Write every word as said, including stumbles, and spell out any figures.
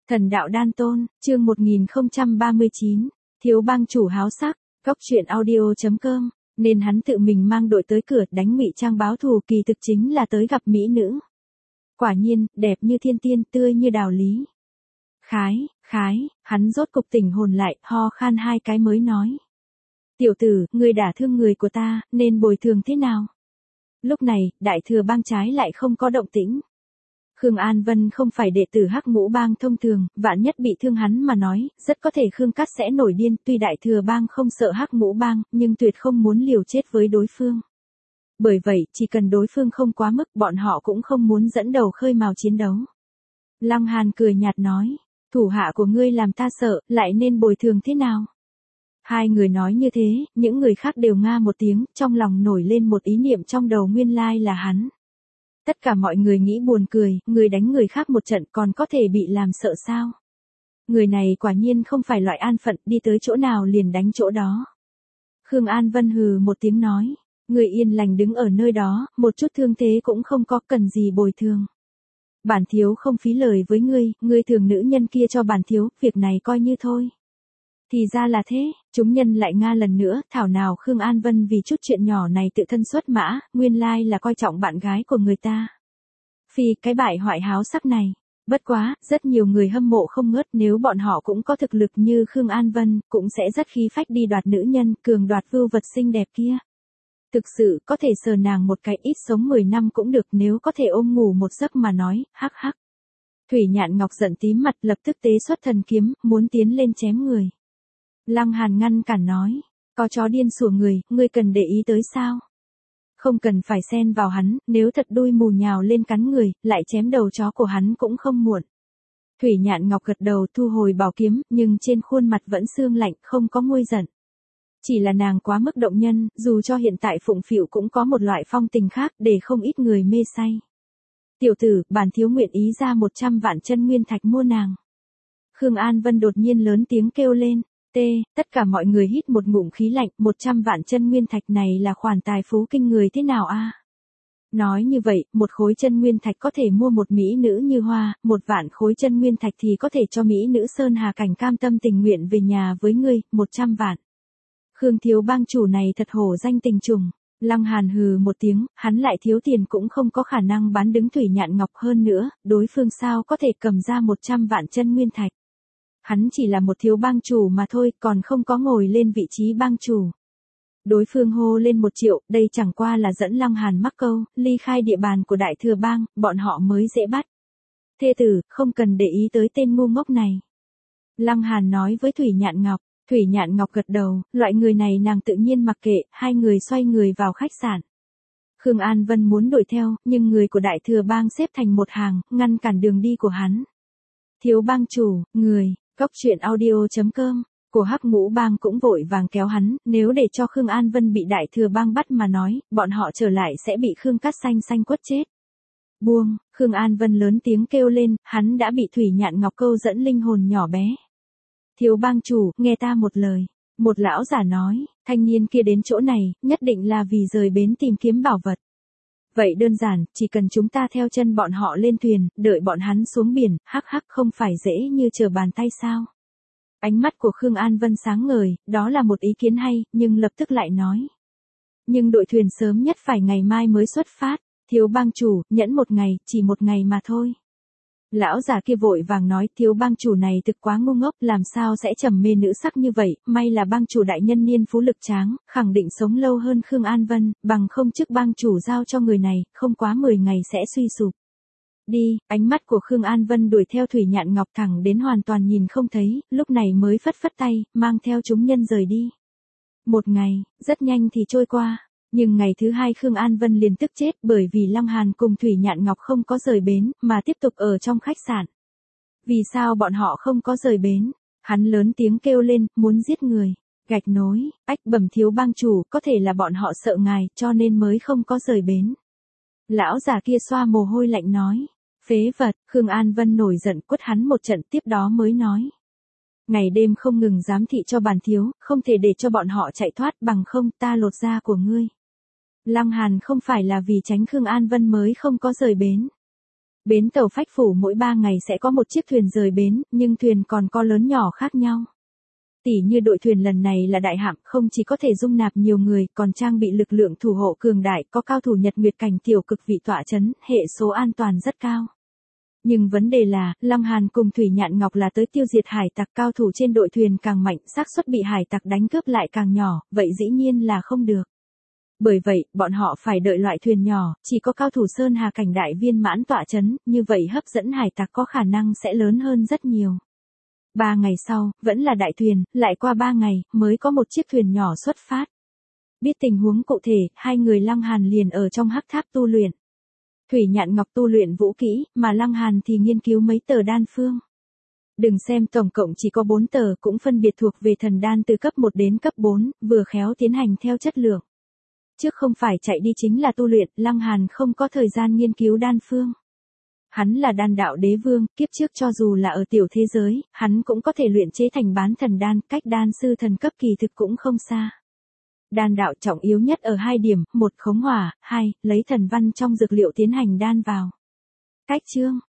Thần đạo đan tôn, chương một nghìn không trăm ba mươi chín, thiếu bang chủ háo sắc, góc truyện audio chấm com, nên hắn tự mình mang đội tới cửa đánh ngụy trang báo thù, kỳ thực chính là tới gặp mỹ nữ. Quả nhiên, đẹp như thiên tiên, tươi như đào lý. Khái, khái, hắn rốt cục tỉnh hồn lại, ho khan hai cái mới nói. Tiểu tử, ngươi đả thương người của ta, nên bồi thường thế nào? Lúc này, đại thừa bang trái lại không có động tĩnh. Khương An Vân không phải đệ tử Hắc Ngũ bang thông thường, vạn nhất bị thương hắn mà nói, rất có thể Khương Cát sẽ nổi điên, tuy đại thừa bang không sợ Hắc Ngũ bang, nhưng tuyệt không muốn liều chết với đối phương. Bởi vậy, chỉ cần đối phương không quá mức, bọn họ cũng không muốn dẫn đầu khơi mào chiến đấu. Lăng Hàn cười nhạt nói, thủ hạ của ngươi làm ta sợ, lại nên bồi thường thế nào? Hai người nói như thế, những người khác đều nga một tiếng, trong lòng nổi lên một ý niệm trong đầu, nguyên lai là hắn. Tất cả mọi người nghĩ buồn cười, người đánh người khác một trận còn có thể bị làm sợ sao? Người này quả nhiên không phải loại an phận, đi tới chỗ nào liền đánh chỗ đó. Khương An Vân hừ một tiếng nói, người yên lành đứng ở nơi đó, một chút thương thế cũng không có, cần gì bồi thường. Bản thiếu không phí lời với ngươi, ngươi thường nữ nhân kia cho bản thiếu, việc này coi như thôi. Thì ra là thế, chúng nhân lại nga lần nữa, thảo nào Khương An Vân vì chút chuyện nhỏ này tự thân xuất mã, nguyên lai là coi trọng bạn gái của người ta. Phi, cái bại hoại háo sắc này. Bất quá, rất nhiều người hâm mộ không ngớt, nếu bọn họ cũng có thực lực như Khương An Vân, cũng sẽ rất khí phách đi đoạt nữ nhân, cường đoạt vưu vật xinh đẹp kia. Thực sự, có thể sờ nàng một cái, ít sống mười năm cũng được, nếu có thể ôm ngủ một giấc mà nói, hắc hắc. Thủy Nhạn Ngọc giận tím mặt, lập tức tế xuất thần kiếm, muốn tiến lên chém người. Lăng Hàn ngăn cản nói, có chó điên sủa người, ngươi cần để ý tới sao? Không cần phải xen vào hắn, nếu thật đuôi mù nhào lên cắn người, lại chém đầu chó của hắn cũng không muộn. Thủy Nhạn Ngọc gật đầu thu hồi bảo kiếm, nhưng trên khuôn mặt vẫn sương lạnh, không có nguôi giận. Chỉ là nàng quá mức động nhân, dù cho hiện tại phụng phịu cũng có một loại phong tình khác, để không ít người mê say. Tiểu tử, bản thiếu nguyện ý ra một trăm vạn chân nguyên thạch mua nàng. Khương An Vân đột nhiên lớn tiếng kêu lên. T, tất cả mọi người hít một ngụm khí lạnh, một trăm vạn chân nguyên thạch này là khoản tài phú kinh người thế nào a? Nói như vậy, một khối chân nguyên thạch có thể mua một mỹ nữ như hoa, một vạn khối chân nguyên thạch thì có thể cho mỹ nữ Sơn Hà Cảnh cam tâm tình nguyện về nhà với ngươi, một trăm vạn. Khương thiếu bang chủ này thật hổ danh tình trùng. Lăng Hàn hừ một tiếng, hắn lại thiếu tiền cũng không có khả năng bán đứng Thủy Nhạn Ngọc, hơn nữa, đối phương sao có thể cầm ra một trăm vạn chân nguyên thạch. Hắn chỉ là một thiếu bang chủ mà thôi, còn không có ngồi lên vị trí bang chủ. Đối phương hô lên một triệu, đây chẳng qua là dẫn Lăng Hàn mắc câu, ly khai địa bàn của đại thừa bang, bọn họ mới dễ bắt. Thê tử, không cần để ý tới tên ngu ngốc này. Lăng Hàn nói với Thủy Nhạn Ngọc. Thủy Nhạn Ngọc gật đầu, loại người này nàng tự nhiên mặc kệ, hai người xoay người vào khách sạn. Khương An Vân muốn đuổi theo, nhưng người của đại thừa bang xếp thành một hàng, ngăn cản đường đi của hắn. Thiếu bang chủ, người, góc truyện audio chấm com, của Hắc Ngũ bang cũng vội vàng kéo hắn, nếu để cho Khương An Vân bị đại thừa bang bắt mà nói, bọn họ trở lại sẽ bị Khương Cát xanh xanh quất chết. Buông, Khương An Vân lớn tiếng kêu lên, hắn đã bị Thủy Nhạn Ngọc câu dẫn linh hồn nhỏ bé. Thiếu bang chủ, nghe ta một lời. Một lão giả nói, thanh niên kia đến chỗ này, nhất định là vì rời bến tìm kiếm bảo vật. Vậy đơn giản, chỉ cần chúng ta theo chân bọn họ lên thuyền, đợi bọn hắn xuống biển, hắc hắc, không phải dễ như trở bàn tay sao? Ánh mắt của Khương An Vân sáng ngời, đó là một ý kiến hay, nhưng lập tức lại nói. Nhưng đội thuyền sớm nhất phải ngày mai mới xuất phát, thiếu bang chủ, nhẫn một ngày, chỉ một ngày mà thôi. Lão già kia vội vàng nói, thiếu bang chủ này thực quá ngu ngốc, làm sao sẽ trầm mê nữ sắc như vậy, may là bang chủ đại nhân niên phú lực tráng, khẳng định sống lâu hơn Khương An Vân, bằng không chức bang chủ giao cho người này, không quá mười ngày sẽ suy sụp. Đi, ánh mắt của Khương An Vân đuổi theo Thủy Nhạn Ngọc thẳng đến hoàn toàn nhìn không thấy, lúc này mới phất phất tay, mang theo chúng nhân rời đi. Một ngày, rất nhanh thì trôi qua. Nhưng ngày thứ hai Khương An Vân liền tức chết bởi vì Lăng Hàn cùng Thủy Nhạn Ngọc không có rời bến, mà tiếp tục ở trong khách sạn. Vì sao bọn họ không có rời bến? Hắn lớn tiếng kêu lên, muốn giết người. Gạch nối, ách, bẩm thiếu bang chủ, có thể là bọn họ sợ ngài, cho nên mới không có rời bến. Lão già kia xoa mồ hôi lạnh nói. Phế vật, Khương An Vân nổi giận quất hắn một trận, tiếp đó mới nói. Ngày đêm không ngừng giám thị cho bản thiếu, không thể để cho bọn họ chạy thoát, bằng không ta lột da của ngươi. Lăng Hàn không phải là vì tránh Khương An Vân mới không có rời bến. Bến tàu Phách Phủ mỗi ba ngày sẽ có một chiếc thuyền rời bến, nhưng thuyền còn có lớn nhỏ khác nhau. Tỉ như đội thuyền lần này là đại hạm, không chỉ có thể dung nạp nhiều người, còn trang bị lực lượng thủ hộ cường đại, có cao thủ Nhật Nguyệt cảnh tiểu cực vị tọa chấn, hệ số an toàn rất cao. Nhưng vấn đề là, Lăng Hàn cùng Thủy Nhạn Ngọc là tới tiêu diệt hải tặc, cao thủ trên đội thuyền càng mạnh, xác suất bị hải tặc đánh cướp lại càng nhỏ, vậy dĩ nhiên là không được. Bởi vậy, bọn họ phải đợi loại thuyền nhỏ, chỉ có cao thủ Sơn Hà cảnh đại viên mãn tọa chấn, như vậy hấp dẫn hải tặc có khả năng sẽ lớn hơn rất nhiều. Ba ngày sau, vẫn là đại thuyền, lại qua ba ngày, mới có một chiếc thuyền nhỏ xuất phát. Biết tình huống cụ thể, hai người Lăng Hàn liền ở trong hắc tháp tu luyện. Thủy Nhạn Ngọc tu luyện vũ kỹ, mà Lăng Hàn thì nghiên cứu mấy tờ đan phương. Đừng xem tổng cộng chỉ có bốn tờ, cũng phân biệt thuộc về thần đan từ cấp một đến cấp bốn, vừa khéo tiến hành theo chất lượng. Trước không phải chạy đi chính là tu luyện, Lăng Hàn không có thời gian nghiên cứu đan phương. Hắn là đan đạo đế vương, kiếp trước cho dù là ở tiểu thế giới, hắn cũng có thể luyện chế thành bán thần đan, cách đan sư thần cấp kỳ thực cũng không xa. Đan đạo trọng yếu nhất ở hai điểm, một khống hỏa, hai, lấy thần văn trong dược liệu tiến hành đan vào. Cách chương,